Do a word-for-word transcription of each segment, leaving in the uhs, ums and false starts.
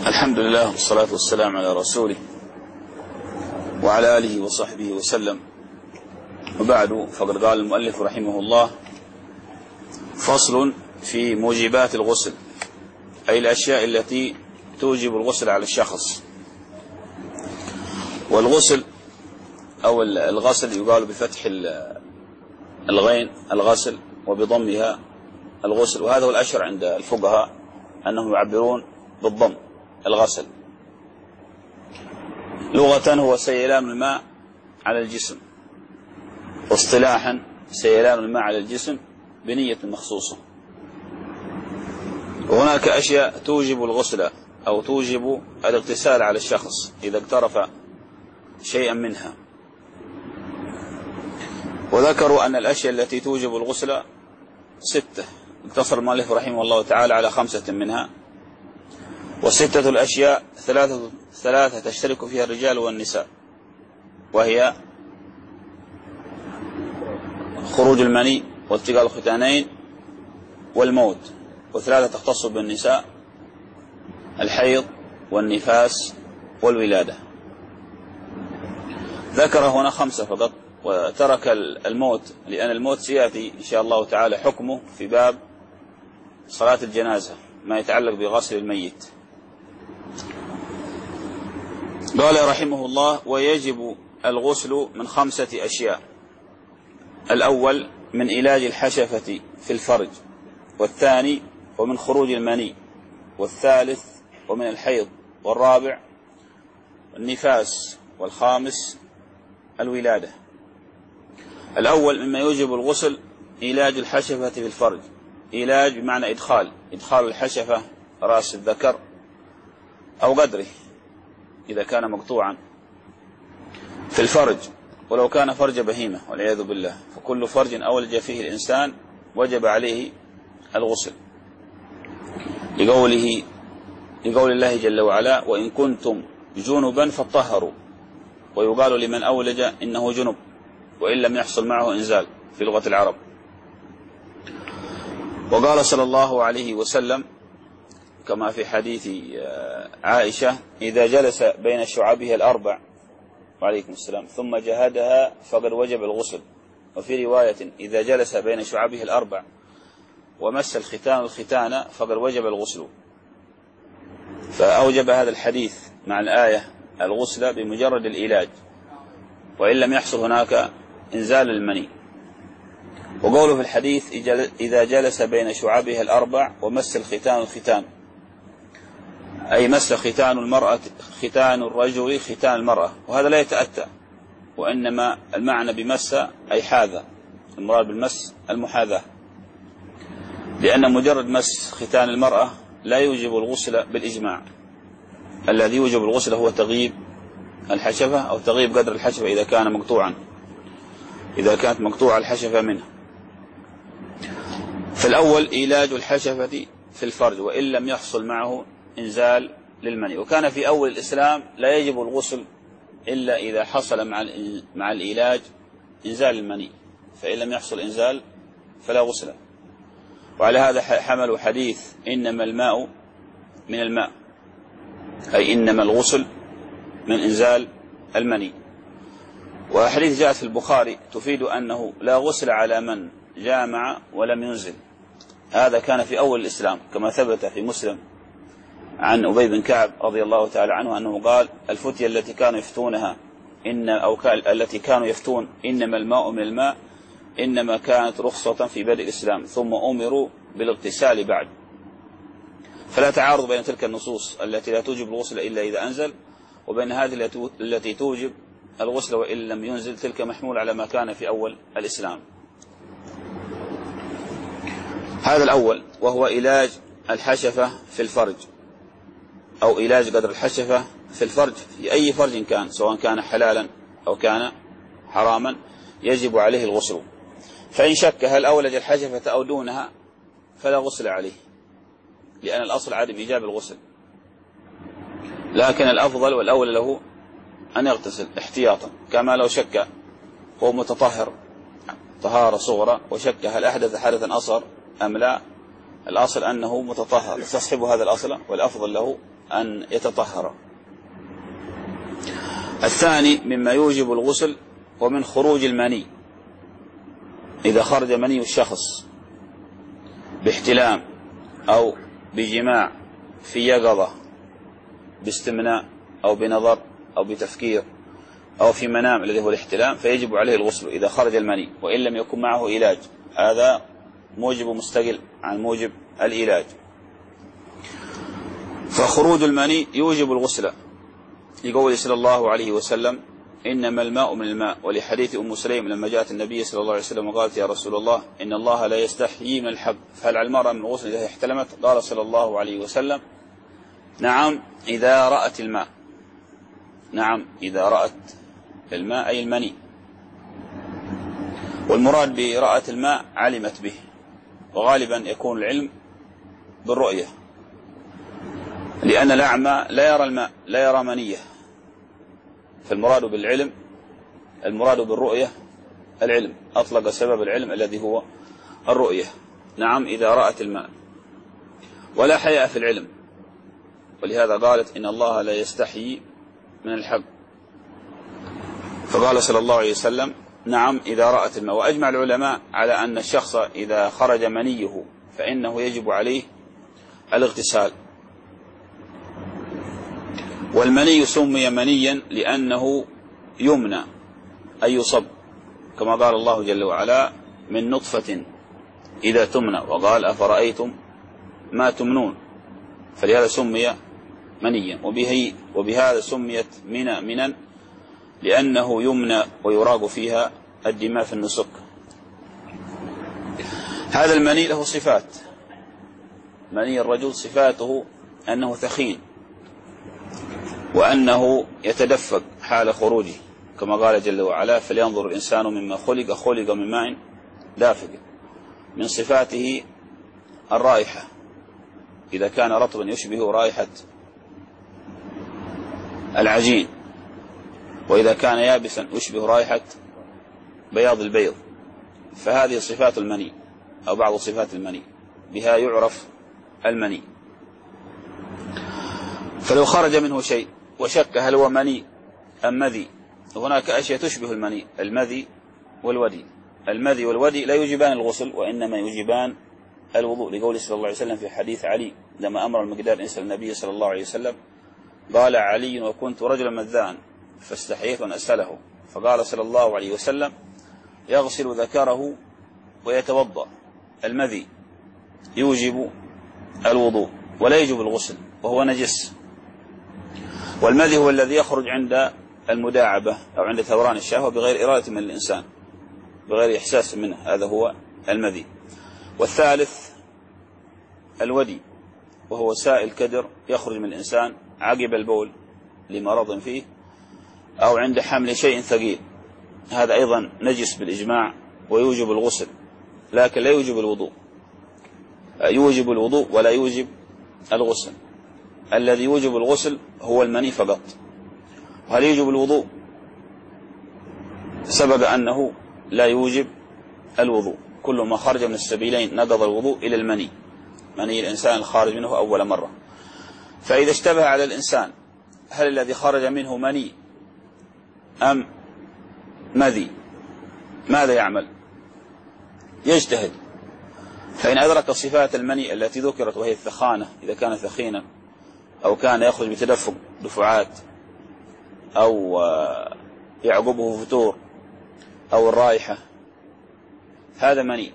الحمد لله والصلاة والسلام على رسوله وعلى آله وصحبه وسلم، وبعد، فقد قال المؤلف رحمه الله: فصل في موجبات الغسل، أي الأشياء التي توجب الغسل على الشخص. والغسل أو الغسل يقال بفتح الغين الغسل وبضمها الغسل، وهذا هو الأشهر عند الفقهاء أنهم يعبرون بالضم الغسل. لغة هو سيلان الماء على الجسم، واصطلاحا سيلان الماء على الجسم بنية مخصوصة. وهناك أشياء توجب الغسل أو توجب الاغتسال على الشخص إذا اقترف شيئا منها. وذكروا أن الأشياء التي توجب الغسل ستة، اقتصر المؤلف رحمه الله تعالى على خمسة منها. وستة الأشياء ثلاثة, ثلاثة تشترك فيها الرجال والنساء، وهي خروج المني والتقاء الختانين والموت. وثلاثة تختص بالنساء: الحيض والنفاس والولادة. ذكر هنا خمسة فقط وترك الموت، لأن الموت سيأتي إن شاء الله تعالى حكمه في باب صلاة الجنازة، ما يتعلق بغسل الميت. قال رحمه الله: ويجب الغسل من خمسة أشياء: الأول من علاج الحشفة في الفرج، والثاني ومن خروج المني، والثالث ومن الحيض، والرابع النفاس، والخامس الولادة. الأول مما يوجب الغسل علاج الحشفة في الفرج. علاج بمعنى إدخال إدخال الحشفة رأس الذكر أو قدره إذا كان مقطوعا في الفرج، ولو كان فرج بهيمة والعياذ بالله، فكل فرج أولج فيه الإنسان وجب عليه الغسل، لقوله لقول الله جل وعلا: وإن كنتم جنبا فطهروا. ويقال لمن أولج إنه جنب وإن لم يحصل معه إنزال في لغة العرب. وقال صلى الله عليه وسلم كما في حديث عائشة: إذا جلس بين شعبها الأربع وعليكم السلام ثم جهدها فقد وجب الغسل. وفي رواية: إذا جلس بين شعبها الأربع ومس الختان الختان فقد وجب الغسل. فأوجب هذا الحديث مع الآية الغسل بمجرد العلاج، وإن لم يحصل هناك إنزال المني. وقوله في الحديث: إذا جلس بين شعبها الأربع ومس الختان الختان، أي مس ختان المرأة ختان الرجل ختان المرأة، وهذا لا يتأتى، وإنما المعنى بمس أي حاذا، المراد بالمس المحاذاة، لأن مجرد مس ختان المرأة لا يوجب الغسل بالإجماع. الذي يوجب الغسل هو تغييب الحشفة أو تغييب قدر الحشفة إذا كان مقطوعا إذا كانت مقطوعة الحشفة منه. فالأول علاج الحشفة في الفرج وإن لم يحصل معه إنزال للمني. وكان في أول الإسلام لا يجب الغسل إلا إذا حصل مع مع العلاج إنزال المني، فإن لم يحصل إنزال فلا غسل. وعلى هذا حملوا حديث إنما الماء من الماء، أي إنما الغسل من إنزال المني. وحديث جاءت في البخاري تفيد أنه لا غسل على من جامع ولم ينزل. هذا كان في أول الإسلام، كما ثبت في مسلم عن أبي بن كعب رضي الله تعالى عنه أنه قال: الفتية التي كانوا يفتونها إن أو التي كانوا يفتون إنما الماء من الماء إنما كانت رخصة في بدء الإسلام، ثم أمروا بالاغتسال بعد. فلا تعارض بين تلك النصوص التي لا توجب الغسل إلا إذا أنزل، وبين هذه التي توجب الغسل وإن لم ينزل، تلك محمول على ما كان في أول الإسلام. هذا الأول، وهو علاج الحشفة في الفرج، أو علاج قدر الحشفة في الفرج في أي فرج كان، سواء كان حلالا أو كان حراما، يجب عليه الغسل. فإن شك هل أولج الحشفة أو دونها فلا غسل عليه، لأن الأصل عدم إيجاب الغسل، لكن الأفضل والأول له أن يغتسل احتياطا، كما لو شك هو متطهر طهارة صغرى وشك هل أحدث حدثا أصغر أم لا، الأصل أنه متطهر، يستصحب هذا الأصل، والأفضل له أن يتطهر. الثاني مما يوجب الغسل ومن خروج المني، إذا خرج مني الشخص باحتلام أو بجماع في يقظة باستمناء أو بنظر أو بتفكير أو في منام الذي هو الاحتلام، فيجب عليه الغسل إذا خرج المني وإن لم يكن معه علاج. هذا موجب مستقل عن موجب العلاج. فخروج المني يوجب الغسل لقول صلى الله عليه وسلم: إنما الماء من الماء. ولحديث أم سليم لما جاءت النبي صلى الله عليه وسلم وقالت: يا رسول الله إن الله لا يستحيي من الحق، فهل على المرأة من الغسل إذا احتلمت؟ قال صلى الله عليه وسلم: نعم إذا رأت الماء. نعم إذا رأت الماء أي المني. والمراد برأة الماء علمت به، وغالبا يكون العلم بالرؤية، لأن الأعمى لا يرى الماء، لا يرى منيه. فالمراد بالعلم المراد بالرؤية العلم، أطلق سبب العلم الذي هو الرؤية. نعم إذا رأت الماء. ولا حياء في العلم، ولهذا قالت: إن الله لا يستحيي من الحق. فقال صلى الله عليه وسلم: نعم إذا رأت الماء. وأجمع العلماء على أن الشخص إذا خرج منيه فإنه يجب عليه الاغتسال. والمني سمي منيا لأنه يمنى أي يصب، كما قال الله جل وعلا: من نطفة إذا تمنى، وقال: أفرأيتم ما تمنون. فلهذا سمي منيا. وبه وبهذا سميت منى منا لأنه يمنى ويراق فيها الدماء في النسك. هذا المني له صفات. مني الرجل صفاته أنه ثخين، وأنه يتدفق حال خروجه، كما قال جل وعلا: فلينظر الإنسان مما خلق، خلق من ماء دافق. من صفاته الرائحة، إذا كان رطبا يشبه رائحة العجين، وإذا كان يابسا يشبه رائحة بياض البيض. فهذه صفات المني أو بعض صفات المني، بها يعرف المني. فلو خرج منه شيء وشك هل هو مني أم مذي، هناك أشياء تشبه المني: المذي والودي. المذي والودي لا يوجبان الغسل، وإنما يوجبان الوضوء، لقول صلى الله عليه وسلم في حديث علي لما أمر المقداد أن يسأل النبي صلى الله عليه وسلم، قال علي: وكنت رجلا مذان فاستحييت أن أسأله، فقال صلى الله عليه وسلم: يغسل ذكره ويتوضأ. المذي يوجب الوضوء ولا يجب الغسل، وهو نجس. والمذي هو الذي يخرج عند المداعبة أو عند ثوران الشهوة بغير إرادة من الإنسان، بغير إحساس منه، هذا هو المذي. والثالث الودي، وهو سائل كدر يخرج من الإنسان عقب البول لمرض فيه أو عند حمل شيء ثقيل، هذا أيضا نجس بالإجماع ويوجب الغسل، لكن لا يوجب الوضوء. يوجب الوضوء ولا يوجب الغسل. الذي يوجب الغسل هو المني فقط. وهل يوجب الوضوء؟ سبق أنه لا يوجب الوضوء. كل ما خرج من السبيلين نقض الوضوء إلى المني، مني الإنسان الخارج منه أول مرة. فإذا اشتبه على الإنسان هل الذي خرج منه مني أم مذي، ماذا يعمل؟ يجتهد. فإن أدرك صفات المني التي ذكرت وهي الثخانة، إذا كان ثخينا أو كان يخرج بتدفق دفعات أو يعقبه فتور أو الرائحة، هذا مني.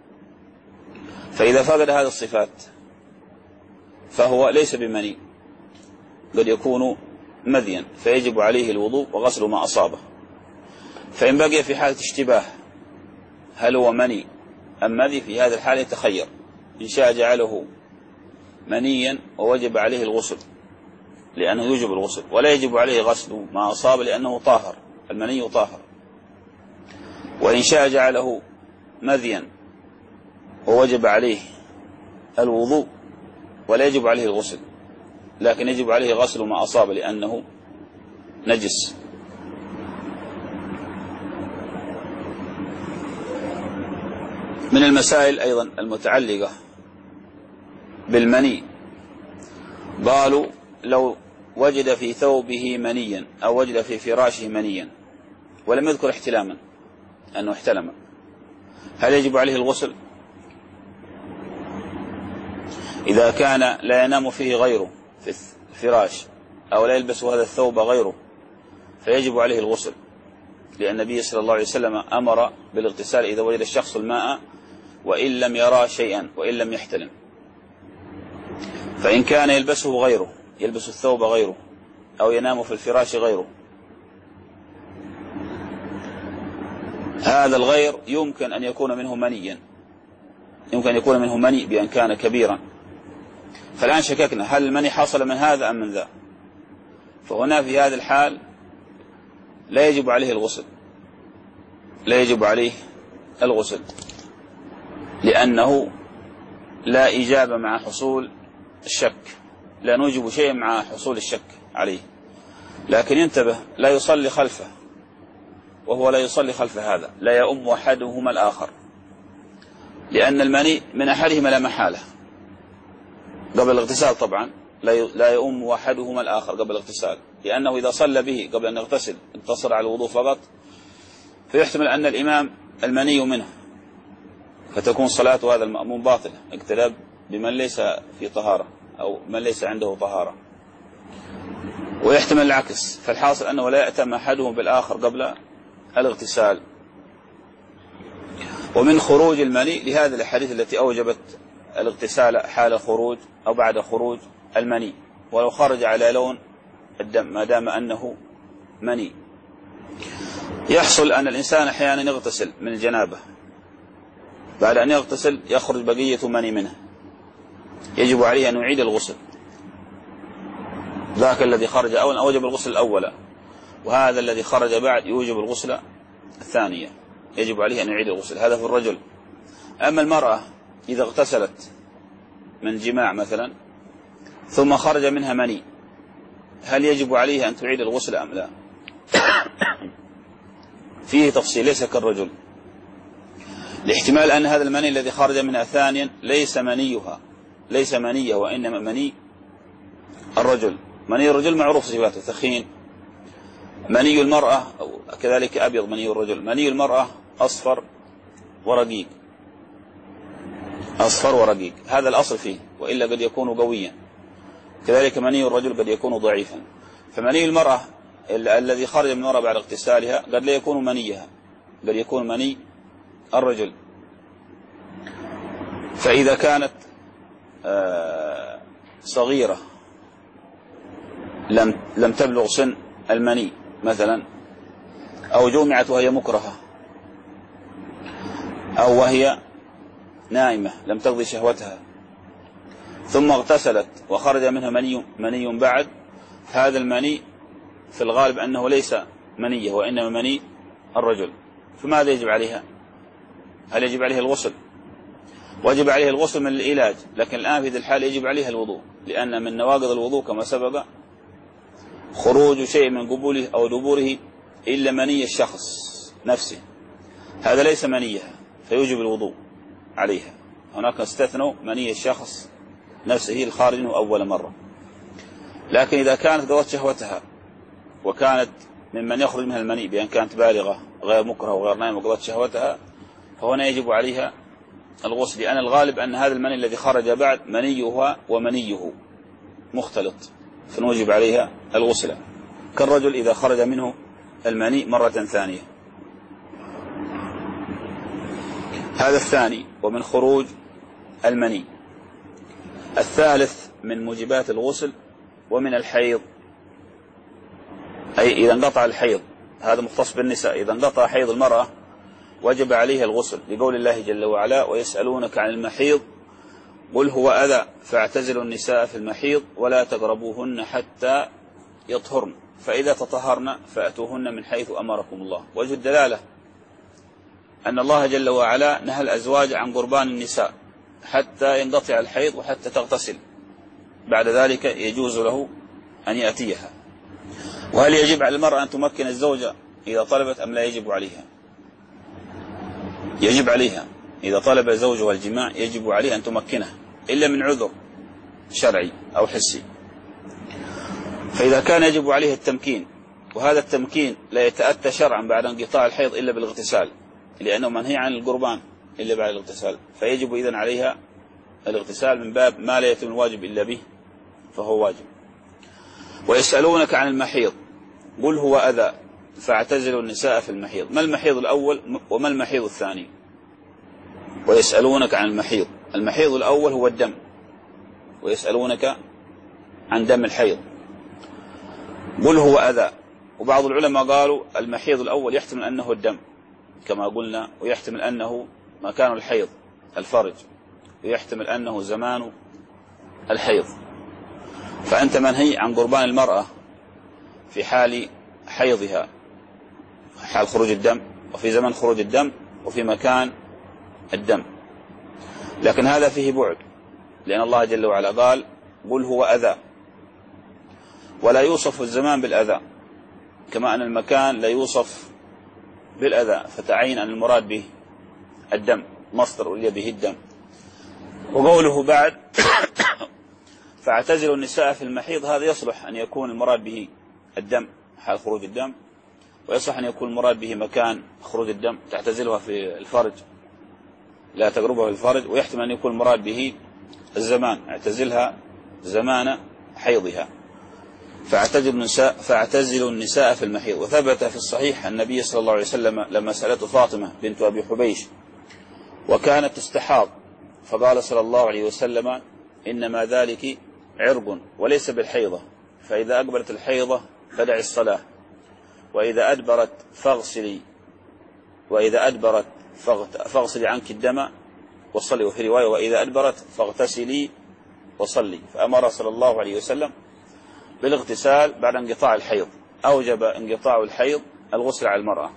فإذا فقد هذه الصفات فهو ليس بمني، قد يكون مذيا، فيجب عليه الوضوء وغسل ما أصابه. فإن بقي في حالة اشتباه هل هو مني أم مذي، في هذا الحال يتخير، إن شاء جعله منيا ووجب عليه الغسل لأنه يوجب الغسل، ولا يجب عليه غسل ما أصاب لأنه طاهر، المني طاهر. وإن شاء جعله مذيا ووجب عليه الوضوء ولا يجب عليه الغسل، لكن يجب عليه غسل ما أصاب لأنه نجس. من المسائل أيضا المتعلقة بالمني، قالوا لو وجد في ثوبه منيا أو وجد في فراشه منيا ولم يذكر احتلاما أنه احتلم، هل يجب عليه الغسل؟ إذا كان لا ينام فيه غيره في الفراش أو لا يلبس هذا الثوب غيره فيجب عليه الغسل، لأن النبي صلى الله عليه وسلم أمر بالاغتسال إذا وجد الشخص الماء وإن لم يرى شيئا وإن لم يحتلم. فإن كان يلبسه غيره، يلبس الثوب غيره أو ينام في الفراش غيره، هذا الغير يمكن أن يكون منه منيا، يمكن أن يكون منه مني بأن كان كبيرا. فالآن شككنا هل المني حصل من هذا أم من ذا، فهنا في هذا الحال لا يجب عليه الغسل، لا يجب عليه الغسل لأنه لا إجابة مع حصول الشك، لا نوجب شيء مع حصول الشك عليه. لكن ينتبه، لا يصلي خلفه وهو لا يصلي خلف هذا، لا يؤم أحدهما الآخر، لأن المني من أحدهما لا محالة قبل الاغتسال، طبعا لا يؤم أحدهما الآخر قبل الاغتسال، لأنه إذا صلى به قبل أن يغتسل اقتصر على الوضوء فقط فيحتمل أن الإمام المني منه فتكون صلاة هذا المأموم باطلة، اقتدى بمن ليس في طهارة أو من ليس عنده طهارة. ويحتمل العكس، فالحاصل أنه لا يأتم أحدهم بالآخر قبل الاغتسال. ومن خروج المني لهذه الأحاديث التي أوجبت الاغتسال حال الخروج أو بعد خروج المني، ولو خرج على لون الدم ما دام أنه مني. يحصل أن الإنسان أحيانا يغتسل من الجنابة، بعد أن يغتسل يخرج بقية مني منه، يجب عليه أن يعيد الغسل، ذاك الذي خرج أولا أوجب الغسل الأول، وهذا الذي خرج بعد يوجب الغسل الثانية، يجب عليه أن يعيد الغسل. هذا في الرجل. أما المرأة إذا اغتسلت من جماع مثلا ثم خرج منها مني، هل يجب عليها أن تعيد الغسل أم لا؟ فيه تفصيل، ليس كالرجل، لاحتمال أن هذا المني الذي خرج منها ثانيا ليس منيها، ليس منيه وإنما مني الرجل. مني الرجل معروف صفاته، ثخين. مني المرأة أو كذلك أبيض مني الرجل. مني المرأة أصفر ورقيق، أصفر ورقيق، هذا الأصل فيه، وإلا قد يكون قويا. كذلك مني الرجل قد يكون ضعيفا. فمني المرأة الذي خرج من المرأة بعد اغتسالها قد لا يكون منيها، قد يكون مني الرجل. فإذا كانت صغيرة لم لم تبلغ سن المني مثلا، أو جمعت وهي مكرهة، أو وهي نائمة لم تقضي شهوتها ثم اغتسلت وخرج منها مني مني بعد، هذا المني في الغالب أنه ليس منيه وإنما مني الرجل. فماذا يجب عليها؟ هل يجب عليها الغسل؟ وجب عليه الغسل من العلاج، لكن الآن في هذه الحال يجب عليها الوضوء، لأن من نواقض الوضوء كما سبق خروج شيء من قبوله أو دبوره إلا مني الشخص نفسه، هذا ليس منيها فيوجب الوضوء عليها. هناك استثنوا مني الشخص نفسه الخارج منه أول مرة. لكن إذا كانت قضت شهوتها وكانت ممن يخرج منها المني بأن كانت بالغة غير مكره وغير نائمة وقضت شهوتها، فهنا يجب عليها الغسل، لأن الغالب أن هذا المني الذي خرج بعد منيها ومنيه مختلط، فنوجب عليها الغسل، كالرجل إذا خرج منه المني مرة ثانية. هذا الثاني ومن خروج المني. الثالث من موجبات الغسل ومن الحيض، أي إذا انقطع الحيض، هذا مختص بالنساء، إذا انقطع حيض المرأة وجب عليها الغسل، لقول الله جل وعلا: ويسألونك عن المحيض قل هو أذى فاعتزلوا النساء في المحيض ولا تقربوهن حتى يطهرن فإذا تطهرن فأتوهن من حيث أمركم الله. وجه الدلالة أن الله جل وعلا نهى الأزواج عن قربان النساء حتى ينقطع الحيض وحتى تغتسل، بعد ذلك يجوز له أن يأتيها. وهل يجب على المرأة أن تمكن الزوجة إذا طلبت أم لا يجب عليها؟ يجب عليها، إذا طلب زوجها الجماع يجب عليها أن تمكنه، إلا من عذر شرعي أو حسي. فإذا كان يجب عليه التمكين، وهذا التمكين لا يتأتى شرعا بعد انقطاع الحيض إلا بالاغتسال، لأنه منهي عن القربان إلا بعد الاغتسال، فيجب إذن عليها الاغتسال من باب ما لا يتم الواجب إلا به فهو واجب. ويسألونك عن المحيض قل هو أذى فاعتزلوا النساء في المحيض. ما المحيض الأول وما المحيض الثاني؟ ويسألونك عن المحيض، المحيض الأول هو الدم، ويسألونك عن دم الحيض قل هو أذى. وبعض العلماء قالوا المحيض الأول يحتمل أنه الدم كما قلنا، ويحتمل أنه مكان الحيض الفرج، ويحتمل أنه زمان الحيض. فأنت منهي عن قربان المرأة في حال حيضها، حال خروج الدم، وفي زمن خروج الدم، وفي مكان الدم. لكن هذا فيه بعد، لأن الله جل وعلا قال قل هو أذى، ولا يوصف الزمان بالأذى، كما أن المكان لا يوصف بالأذى، فتعين أن المراد به الدم، مصدر أولي به الدم. وقوله بعد فاعتزلوا النساء في المحيض، هذا يصلح أن يكون المراد به الدم حال خروج الدم، ويصلح أن يكون المراد به مكان خروج الدم، تعتزلها في الفرج لا تقربها في الفرج، ويحتمل أن يكون المراد به الزمان، اعتزلها زمان حيضها. فاعتزلوا النساء, فاعتزلوا النساء في المحيض. وثبت في الصحيح النبي صلى الله عليه وسلم لما سألته فاطمة بنت أبي حبيش وكانت تستحاض، فقال صلى الله عليه وسلم إنما ذلك عرق وليس بالحيضة، فإذا أقبلت الحيضة فدع الصلاة، وإذا أدبرت فاغسلي وإذا أدبرت فاغسلي عنك الدم وصلي. وفي رواية وإذا أدبرت فاغتسلي وصلي. فأمر صلى الله عليه وسلم بالاغتسال بعد انقطاع الحيض، أوجب انقطاع الحيض الغسل على المرأة.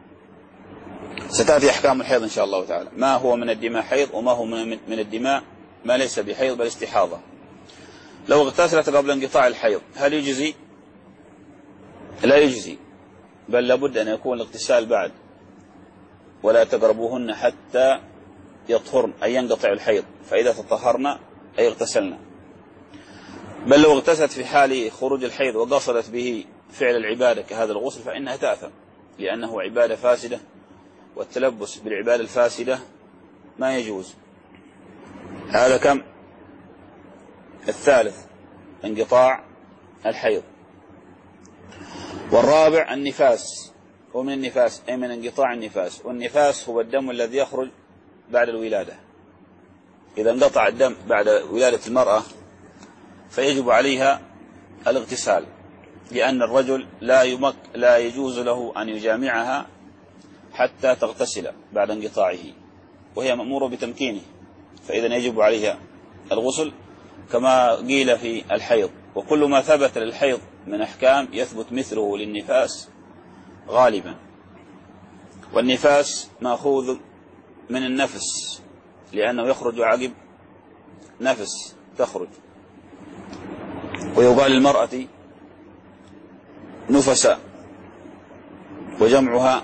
ستأتي أحكام الحيض إن شاء الله تعالى، ما هو من الدماء حيض وما هو من الدماء ما ليس بحيض بل استحاضة. لو اغتسلت قبل انقطاع الحيض هل يجزي؟ لا يجزي، بل لابد أن يكون الاغتسال بعد، ولا تقربوهن حتى يطهرن أي ينقطع الحيض، فإذا تطهرن أي اغتسلن. بل لو اغتسلت في حال خروج الحيض وقصدت به فعل العبادة كهذا الغسل فإنها تأثم، لأنه عبادة فاسدة، والتلبس بالعبادة الفاسدة ما يجوز. هذا كم؟ الثالث انقطاع الحيض. والرابع النفاس، ومن النفاس أي من انقطاع النفاس، والنفاس هو الدم الذي يخرج بعد الولادة. إذا انقطع الدم بعد ولادة المرأة فيجب عليها الاغتسال، لأن الرجل لا يمك لا يجوز له أن يجامعها حتى تغتسل بعد انقطاعه، وهي مأمورة بتمكينه، فإذا يجب عليها الغسل كما قيل في الحيض. وكل ما ثبت للحيض من أحكام يثبت مثله للنفاس غالبا. والنفاس مأخوذ من النفس، لأنه يخرج عقب نفس تخرج. ويقال للمرأة نفساء، وجمعها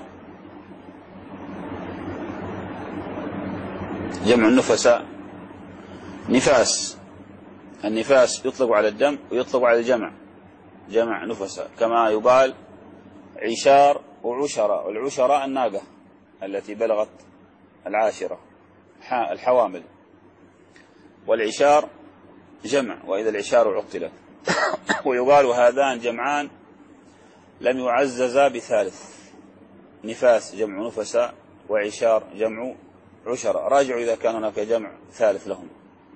جمع النفساء نفاس. النفاس يطلق على الدم ويطلق على الجمع، جمع نفساء، كما يقال عشار وعشرة. والعشرة الناقة التي بلغت العاشرة الحوامل، والعشار جمع وإذا العشار عطلت. ويقال هذان جمعان لم يعززا بثالث، نفاس جمع نفساء وعشار جمع عشرة، راجعوا إذا كان هناك جمع ثالث لهم.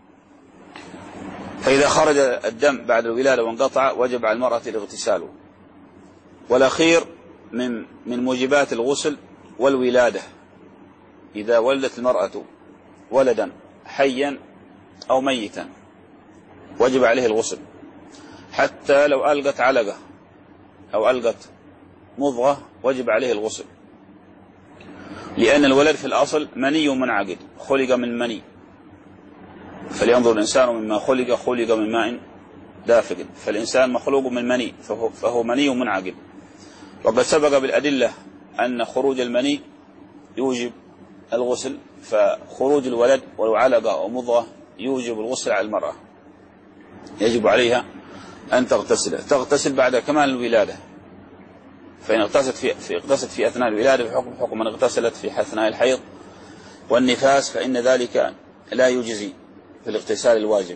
فإذا خرج الدم بعد الولادة وانقطع وجب على المرأة الاغتسال. والأخير من من موجبات الغسل والولادة، إذا ولدت المرأة ولدا حيا أو ميتا وجب عليه الغسل، حتى لو ألقت علقة أو ألقت مضغة وجب عليه الغسل، لأن الولد في الأصل مني منعقد، خلق من مني، فلينظر الإنسان مما خلق، خلق من ماء دافق، فالإنسان مخلوق من مني، فهو, فهو مني منعقد. وقد سبق بالأدلة أن خروج المني يوجب الغسل، فخروج الولد ولو علقة أو مضغة يوجب الغسل على المرأة، يجب عليها أن تغتسل تغتسل بعد كمال الولادة، فإن اغتسلت في, في, اغتسلت في أثناء الولادة بحكم حكم من اغتسلت في أثناء الحيض والنفاس فإن ذلك لا يجزي في الاغتسال الواجب.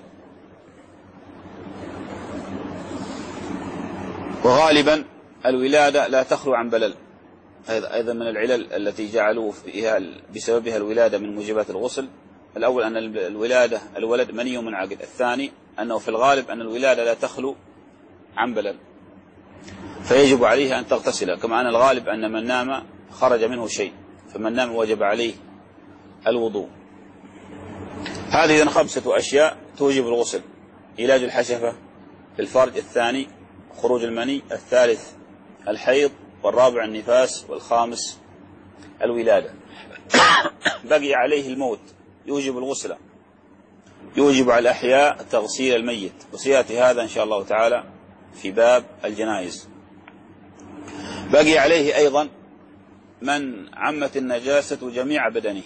وغالبا الولادة لا تخلو عن بلل، هذا أيضا من العلل التي جعلوا فيها بسببها الولادة من موجبات الغسل. الأول أن الولادة الولد مني منعقد، الثاني أنه في الغالب أن الولادة لا تخلو عن بلل فيجب عليها أن تغتسل، كما أن الغالب أن من نام خرج منه شيء، فمن نام وجب عليه الوضوء. هذه إذن خمسة أشياء توجب الغسل: علاج الحشفة في الفرج، الثاني خروج المني، الثالث الحيض، والرابع النفاس، والخامس الولادة. بقي عليه الموت يوجب الغسل، يوجب على الأحياء تغسيل الميت، وسيأتي هذا إن شاء الله تعالى في باب الجنائز. بقي عليه أيضا من عمت النجاسة جميع بدنه،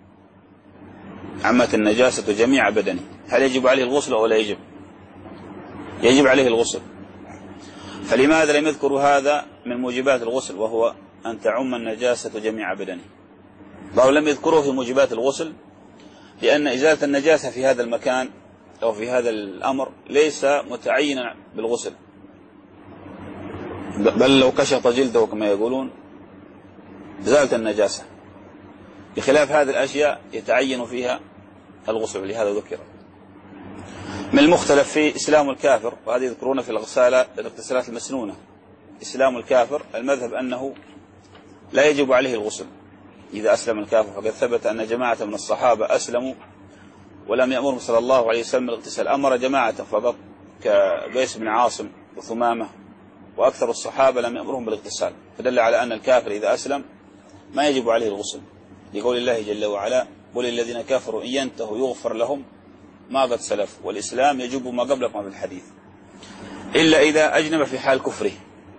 عمت النجاسة جميع بدنه، هل يجب عليه الغسل أو لا يجب؟ يجب عليه الغسل. فلماذا لم يذكر هذا من موجبات الغسل وهو أن تعم النجاسة جميع بدنه؟ قالوا لم يذكروه في موجبات الغسل لأن إزالة النجاسة في هذا المكان أو في هذا الأمر ليس متعينا بالغسل، بل لو كشط جلده كما يقولون زالت النجاسة، بخلاف هذه الأشياء يتعين فيها الغسل، لهذا ذكر. من المختلف في إسلام الكافر، وهذه يذكرون في الاغتسالات المسنونة، إسلام الكافر المذهب أنه لا يجب عليه الغسل إذا أسلم الكافر، فقد ثبت أن جماعة من الصحابة أسلموا ولم يأمرهم صلى الله عليه وسلم الاغتسال، أمر جماعة فقط كقيس بن عاصم وثمامة، وأكثر الصحابة لم يأمرهم بالاغتسال، فدل على أن الكافر إذا أسلم ما يجب عليه الغسل، لقول الله جل وعلا: قل الذين كفروا إن ينتهوا يغفر لهم ما قد سلف، والإسلام يجب ما قبلكم في الحديث، إلا إذا أجنب في حال كفره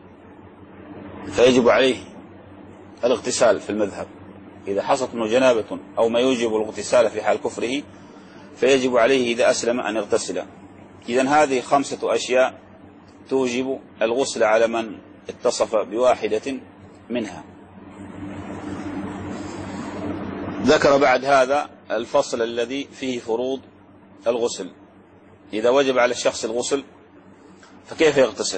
فيجب عليه الاغتسال في المذهب. إذا حصلت منه جنابة أو ما يوجب الاغتسال في حال كفره فيجب عليه إذا أسلم أن يغتسل. إذن هذه خمسة أشياء توجب الغسل على من اتصف بواحدة منها. ذكر بعد هذا الفصل الذي فيه فروض الغسل. إذا وجب على الشخص الغسل فكيف يغتسل؟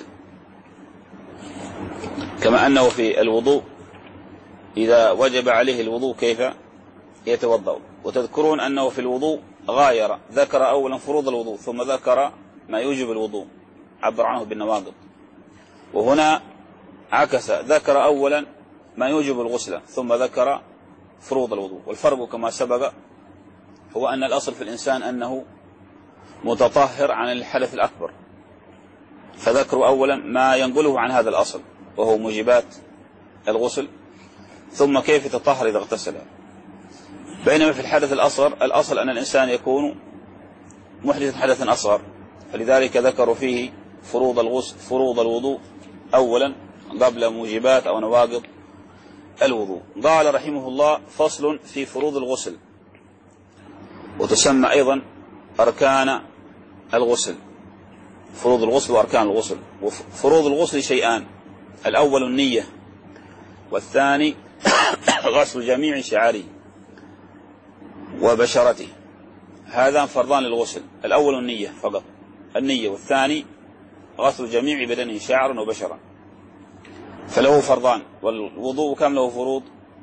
كما أنه في الوضوء إذا وجب عليه الوضوء كيف يتوضأ. وتذكرون أنه في الوضوء غاير، ذكر أولا فروض الوضوء ثم ذكر ما يوجب الوضوء، عبر عنه بالنواقض. وهنا عكس، ذكر أولا ما يوجب الغسل ثم ذكر فروض الوضوء. والفرق كما سبق هو أن الأصل في الإنسان أنه متطهر عن الحدث الأكبر، فذكروا أولا ما ينقله عن هذا الأصل وهو موجبات الغسل، ثم كيف يتطهر إذا اغتسل. بينما في الحدث الأصغر الأصل أن الإنسان يكون محدث حدث أصغر، فلذلك ذكروا فيه فروض الغسل فروض الوضوء أولا قبل موجبات أو نواقض الوضوء. قال رحمه الله: فصل في فروض الغسل، وتسمى أيضا أركان الغسل، فروض الغسل وأركان الغسل. وفروض الغسل شيئان: الأول النية، والثاني غسل جميع شعره وبشرته. هذا فرضان للغسل، الأول النية فقط، النية، والثاني غسل جميع بدنه شعرا وبشرا، فله فرضان. والوضوء كم له فروض؟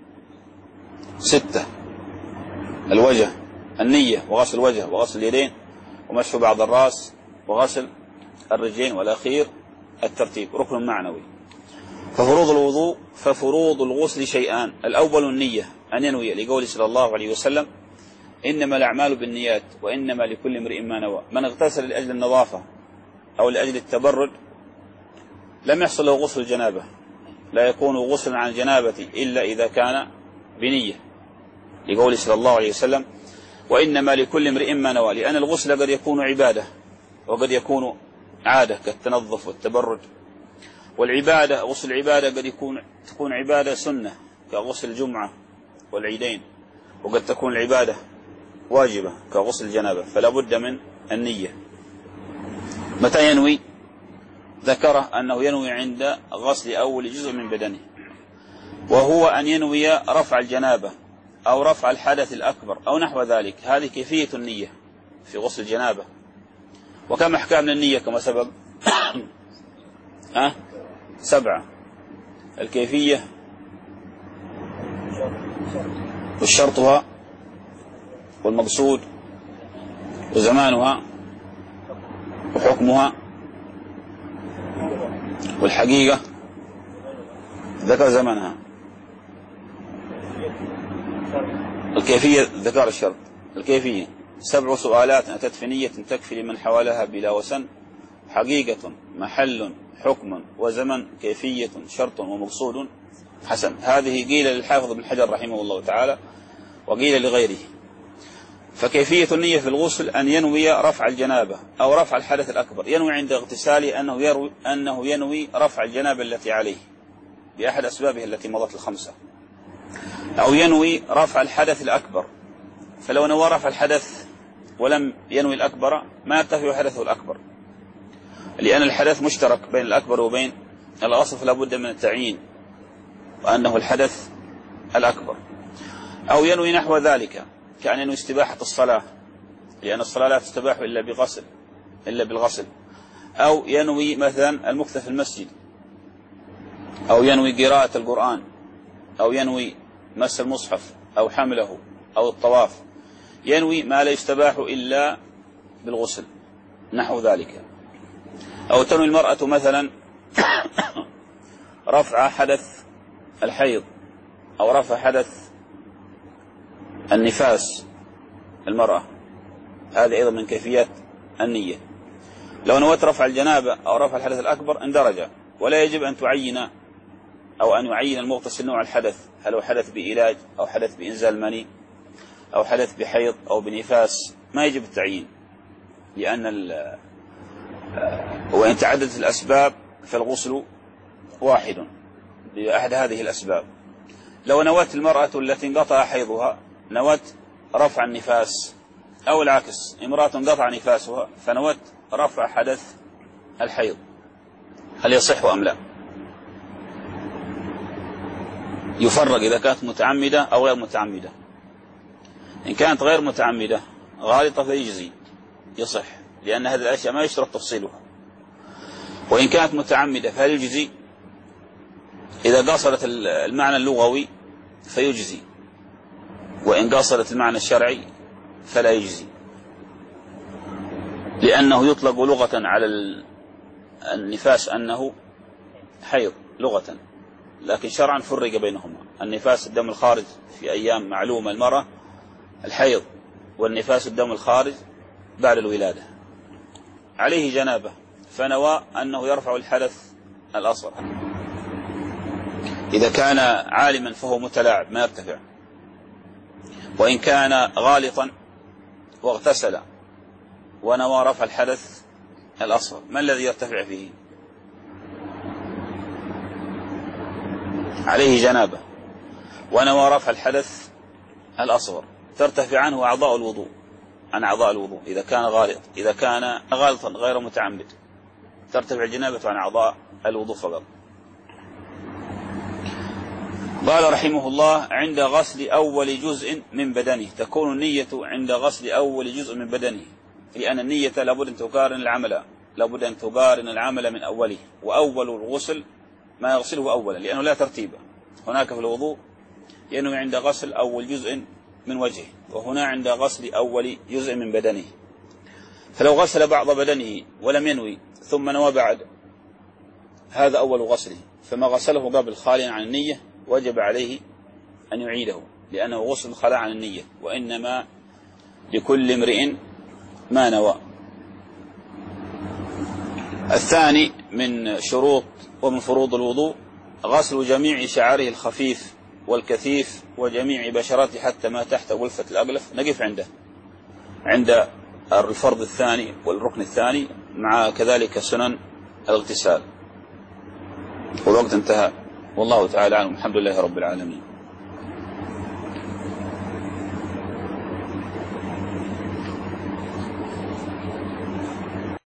ستة: الوجه، النية، وغسل الوجه، وغسل اليدين، ومسح بعض الرأس، وغسل الرجلين، والأخير الترتيب، ركن معنوي. ففروض الوضوء ففروض الغسل شيئان: الأول النية، أن ينوي، لقوله صلى الله عليه وسلم: إنما الأعمال بالنيات وإنما لكل امرئ ما نوى. من اغتسل لأجل النظافة أو لأجل التبرد لم يحصل له غسل الجنابة، لا يكون غسلا عن الجنابة إلا إذا كان بنية، لقوله صلى الله عليه وسلم: وإنما لكل امرئ ما نوى. لأن الغسل قد يكون عبادة وقد يكون عادة كالتنظف والتبرد، والعبادة غسل العبادة قد يكون تكون عبادة سنة كغسل الجمعة والعيدين، وقد تكون العبادة واجبة كغسل الجنابة، فلا بد من النية. متى ينوي؟ ذكره أنه ينوي عند غسل أول جزء من بدنه، وهو أن ينوي رفع الجنابة أو رفع الحدث الأكبر أو نحو ذلك. هذه كيفية النية في غسل الجنابة. وكم أحكام النية كما سبق؟ أه؟ سبعة. الكيفية وشرطها والمقصود وزمانها وحكمها والحقيقة، ذكر زمنها. الكيفية ذكر الشرط. الكيفية سبع سؤالات أتت في نية تكفي لمن حولها بلا وسن: حقيقة، محل، حكم، وزمن، كيفية، شرط، ومقصود حسن. هذه قيل للحافظ ابن حجر رحمه الله تعالى وقيل لغيره. فكيفية النية في الغسل أن ينوي رفع الجنابة أو رفع الحدث الأكبر. ينوي عند اغتساله أنه, يروي أنه ينوي رفع الجنابة التي عليه بأحد أسبابه التي مضت الخمسة، أو ينوي رفع الحدث الأكبر. فلو نوى رفع الحدث ولم ينوي الأكبر ما يرتفع حدثه الأكبر، لأن الحدث مشترك بين الأكبر وبين الأصل، فلا بد من التعيين وأنه الحدث الأكبر. أو ينوي نحو ذلك، كأن ينوي استباحة الصلاة، لأن الصلاة لا تستباح إلا بغسل إلا بالغسل. أو ينوي مثلا المكث في المسجد، أو ينوي قراءة القرآن، أو ينوي مس المصحف أو حمله أو الطواف. ينوي ما لا يستباح إلا بالغسل نحو ذلك. أو تنوي المرأة مثلا رفع حدث الحيض أو رفع حدث النفاس المرأة، هذه أيضا من كيفيات النية. لو نويت رفع الجنابة أو رفع الحدث الأكبر اندرج، ولا يجب أن تعين أو أن يعين المغتسل نوع الحدث، هل هو حدث بإيلاج أو حدث بإنزال مني أو حدث بحيض أو بنفاس، ما يجب التعيين، لأن وإن تعددت الأسباب فالغسل واحد بأحد هذه الأسباب. لو نوت المرأة التي انقطع حيضها نوت رفع النفاس، أو العكس، امرأة انقطع نفاسها فنوت رفع حدث الحيض، هل يصح أم لا؟ يفرق إذا كانت متعمدة أو غير متعمدة. إن كانت غير متعمدة غالطة فيجزي، يصح، لأن هذه الأشياء ما يشترط تفصيلها. وإن كانت متعمدة فهل يجزي؟ إذا قصرت المعنى اللغوي فيجزي، وإن قصرت المعنى الشرعي فلا يجزي، لأنه يطلق لغة على النفاس أنه حيض لغة، لكن شرعا فرق بينهما. النفاس الدم الخارج في أيام معلومة المرأة الحيض، والنفاس الدم الخارج بعد الولادة. عليه جنابة فنوى أنه يرفع الحدث الأصغر. إذا كان عالما فهو متلاعب ما يرتفع، وإن كان غالطا واغتسل ونوى رفع الحدث الأصغر ما الذي يرتفع فيه؟ عليه جنابة ونوى رفع الحدث الأصغر، ترتفع عنه أعضاء الوضوء عن أعضاء الوضوء إذا كان غالط. إذا كان غالطا غير متعمد ترتفع الجنابة عن أعضاء الوضوء فقط. قال رحمه الله: عند غسل أول جزء من بدنه. تكون النية عند غسل أول جزء من بدنه، لأن النية لابد أن تقارن العمل لابد أن تقارن العمل من أوله، وأول الغسل ما يغسله أولا، لأنه لا ترتيب. هناك في الوضوء ينوي عند غسل أول جزء من وجهه، وهنا عند غسل أول جزء من بدنه. فلو غسل بعض بدنه ولم ينوي ثم نوى بعد، هذا أول غسله، فما غسله قبل خاليا عن النية وجب عليه أن يعيده، لأنه غسل خلع عن النية، وإنما لكل امرئ ما نوى. الثاني من شروط ومن فروض الوضوء غسل جميع شعره الخفيف والكثيف وجميع بشرته حتى ما تحت غلفة الأغلف. نقف عنده عند الفرض الثاني والركن الثاني، مع كذلك سنن الاغتسال. والوقت انتهى، والله تعالى أعلم. الحمد لله رب العالمين.